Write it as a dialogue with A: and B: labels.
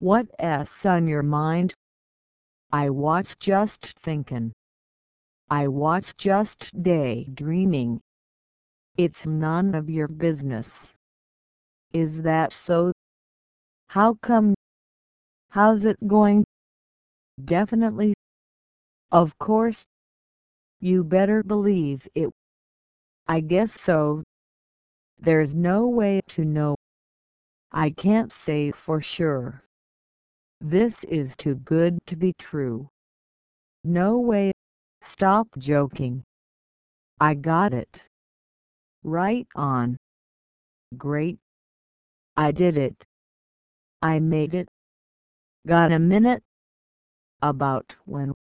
A: What's on your mind? I was just thinking. I was just daydreaming. It's none of your business. Is that so? How come? How's it going? Definitely. Of course. You better believe it. I guess so. There's no way to know. I can't say for sure. This is too good to be true. No way. Stop joking. I got it. Right on. Great. I did it. I made it. Got a minute? About when?